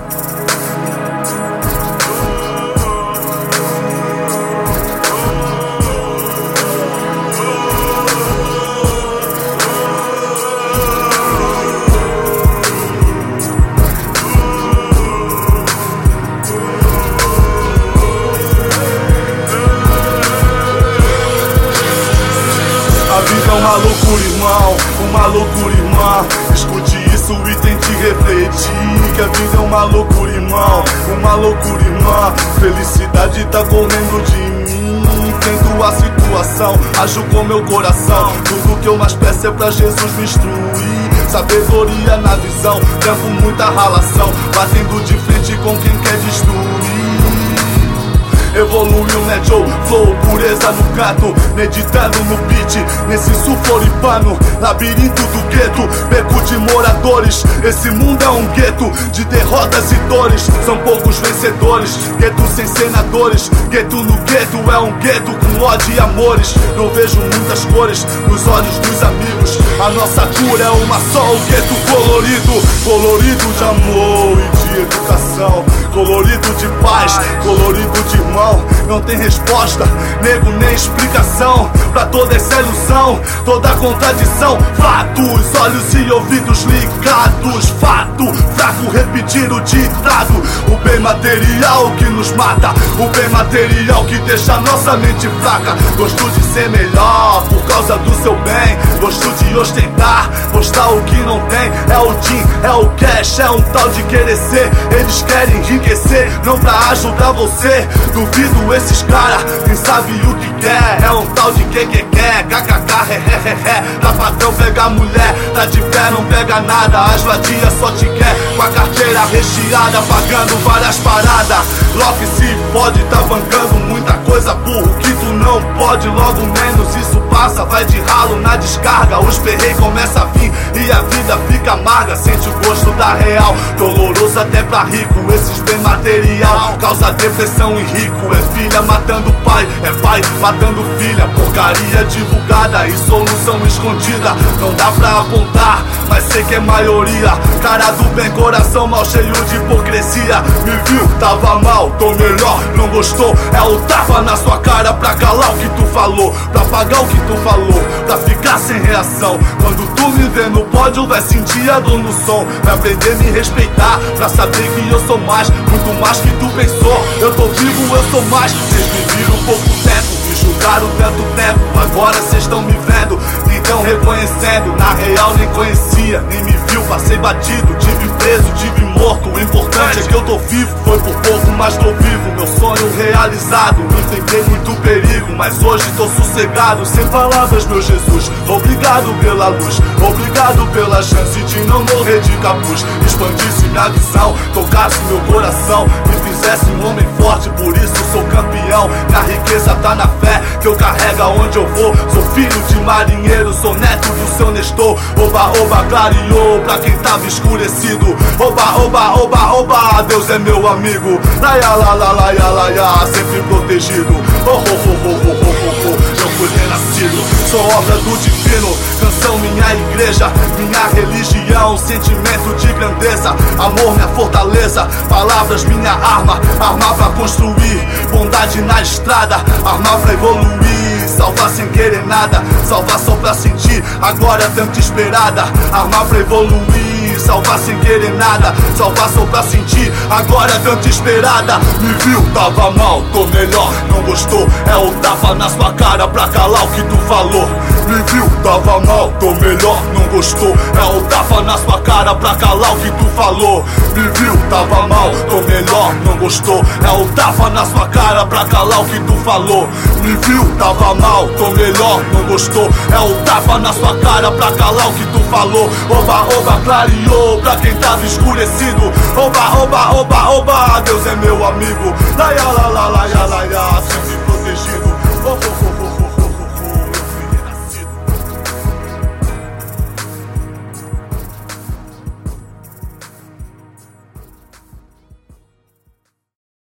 Uma loucura, irmão, uma loucura, irmã. Escute isso e tente refletir, que a vida é uma loucura, irmão, uma loucura, irmã. Felicidade tá correndo de mim. Entendo a situação, ajo com meu coração. Tudo que eu mais peço é pra Jesus me instruir. Sabedoria na visão, tempo, muita ralação, batendo de frente com quem quer destruir. Evoluiu, né, Joe? Flow, pureza no canto, meditando no beat, nesse sulforipano, labirinto do gueto, beco de moradores. Esse mundo é um gueto de derrotas e dores, são poucos vencedores, gueto sem senadores. Gueto no gueto é um gueto com ódio e amores. Não vejo muitas cores nos olhos dos amigos. A nossa cura é uma só, o gueto colorido, colorido de amor e de educação, colorido de paz, colorido de irmão. Não tem resposta, nego, nem explicação pra toda essa ilusão, toda contradição. Fatos, olhos e ouvidos ligados. Fato, fraco, repetir o ditado. O bem material que nos mata, o bem material que deixa nossa mente fraca. Gosto de ser melhor por causa do seu bem, gosto de ostentar, mostrar o que não tem. É o din, é o cash, é um tal de querer ser. Eles querem enriquecer, não pra ajudar você. Duvido esses cara, quem sabe o que quer. É um tal de quer, kkk, hehehe. Tá patrão, pega mulher, tá de pé, não pega nada. As vadias só te quer, com a carteira recheada, pagando várias paradas. Logo se pode, tá bancando muita coisa, burro, que tu não pode. Logo menos isso passa, vai de ralo na descarga. Os perreios começam a vir e a vida fica amarga. Sente o gosto da real, doloroso até pra rico. Esses bem material causa depressão e rico. É filha matando pai, é pai matando filha. Porcaria divulgada e solução escondida. Não dá pra apontar, mas sei que é maioria. Cara do bem, coração mal cheio de hipocrisia. Me viu, tava mal, tô melhor, não gostou. É o tapa na sua cara pra calar o que tu falou, pra pagar o que tu falou, pra ficar sem reação. Quando tu me vê no pódio, vai sentir a dor no som. Vai aprender a me respeitar, pra saber que eu sou mais, muito mais que tu pensou. Eu tô vivo, eu sou mais. Vocês me viram pouco tempo, me julgaram tanto tempo. Agora cês tão me vendo, me tão reconhecendo. Na real nem conhecia, nem me viu, passei batido. Tive preso, tive morto, o importante é que eu tô vivo. Foi por pouco, mas tô vivo, meu sonho realizado. Enfrentei muito perigo, mas hoje tô sossegado. Sem palavras, meu Jesus, obrigado pela luz, obrigado pela chance de não morrer de capuz. Expandisse minha visão, tocasse meu coração, me fizesse um homem forte, por isso sou campeão. Minha riqueza tá na fé que eu carrego aonde eu vou. Sou filho de marinheiro, sou neto do seu Nestor. Oba, oba, clareou pra quem tava escurecido. Oba, oba, oba, oba, Deus é meu amigo. Laia, la, la, laia, laia, sempre protegido. Oh, oh, oh, oh, oh, oh, oh, eu fui renascido. Sou obra do divino, canção minha igreja, minha religião, sentimento de grandeza. Amor minha fortaleza, palavras minha arma. Arma pra construir, bondade na estrada. Arma pra evoluir, salvar sem querer nada. Salvar só pra sentir, agora tanto esperada. Arma pra evoluir, salvar sem querer nada. Salvar só pra sentir, agora tanto esperada. Me viu, tava mal, tô melhor, não gostou. É o tapa na sua cara pra calar o que tu falou. Me viu, tava mal, tô melhor, não gostou. É o tapa na sua cara pra calar o que tu falou. Me viu, tava mal, tô melhor, não gostou. É o tapa na sua cara pra calar o que tu falou. Me viu, tava mal, tô melhor, não gostou. É o tapa na sua cara pra calar o que tu falou. Oba, oba, clareou pra quem tava escurecido. Oba, oba, oba, oba, Deus é meu amigo. Laia, la, la, laia, laia, sempre